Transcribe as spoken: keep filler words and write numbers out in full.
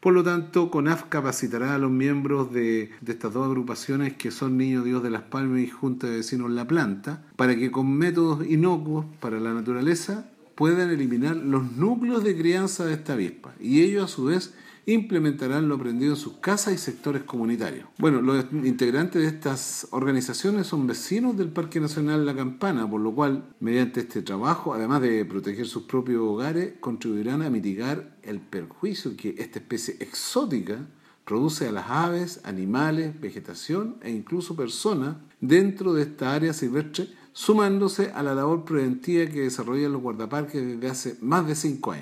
Por lo tanto, CONAF capacitará a los miembros de, de estas dos agrupaciones que son Niño Dios de Las Palmas y Junta de Vecinos La Planta, para que con métodos inocuos para la naturaleza puedan eliminar los núcleos de crianza de esta avispa, y ellos a su vez implementarán lo aprendido en sus casas y sectores comunitarios. Bueno, los integrantes de estas organizaciones son vecinos del Parque Nacional La Campana, por lo cual, mediante este trabajo, además de proteger sus propios hogares, contribuirán a mitigar el perjuicio que esta especie exótica produce a las aves, animales, vegetación e incluso personas dentro de esta área silvestre, sumándose a la labor preventiva que desarrollan los guardaparques desde hace más de cinco años.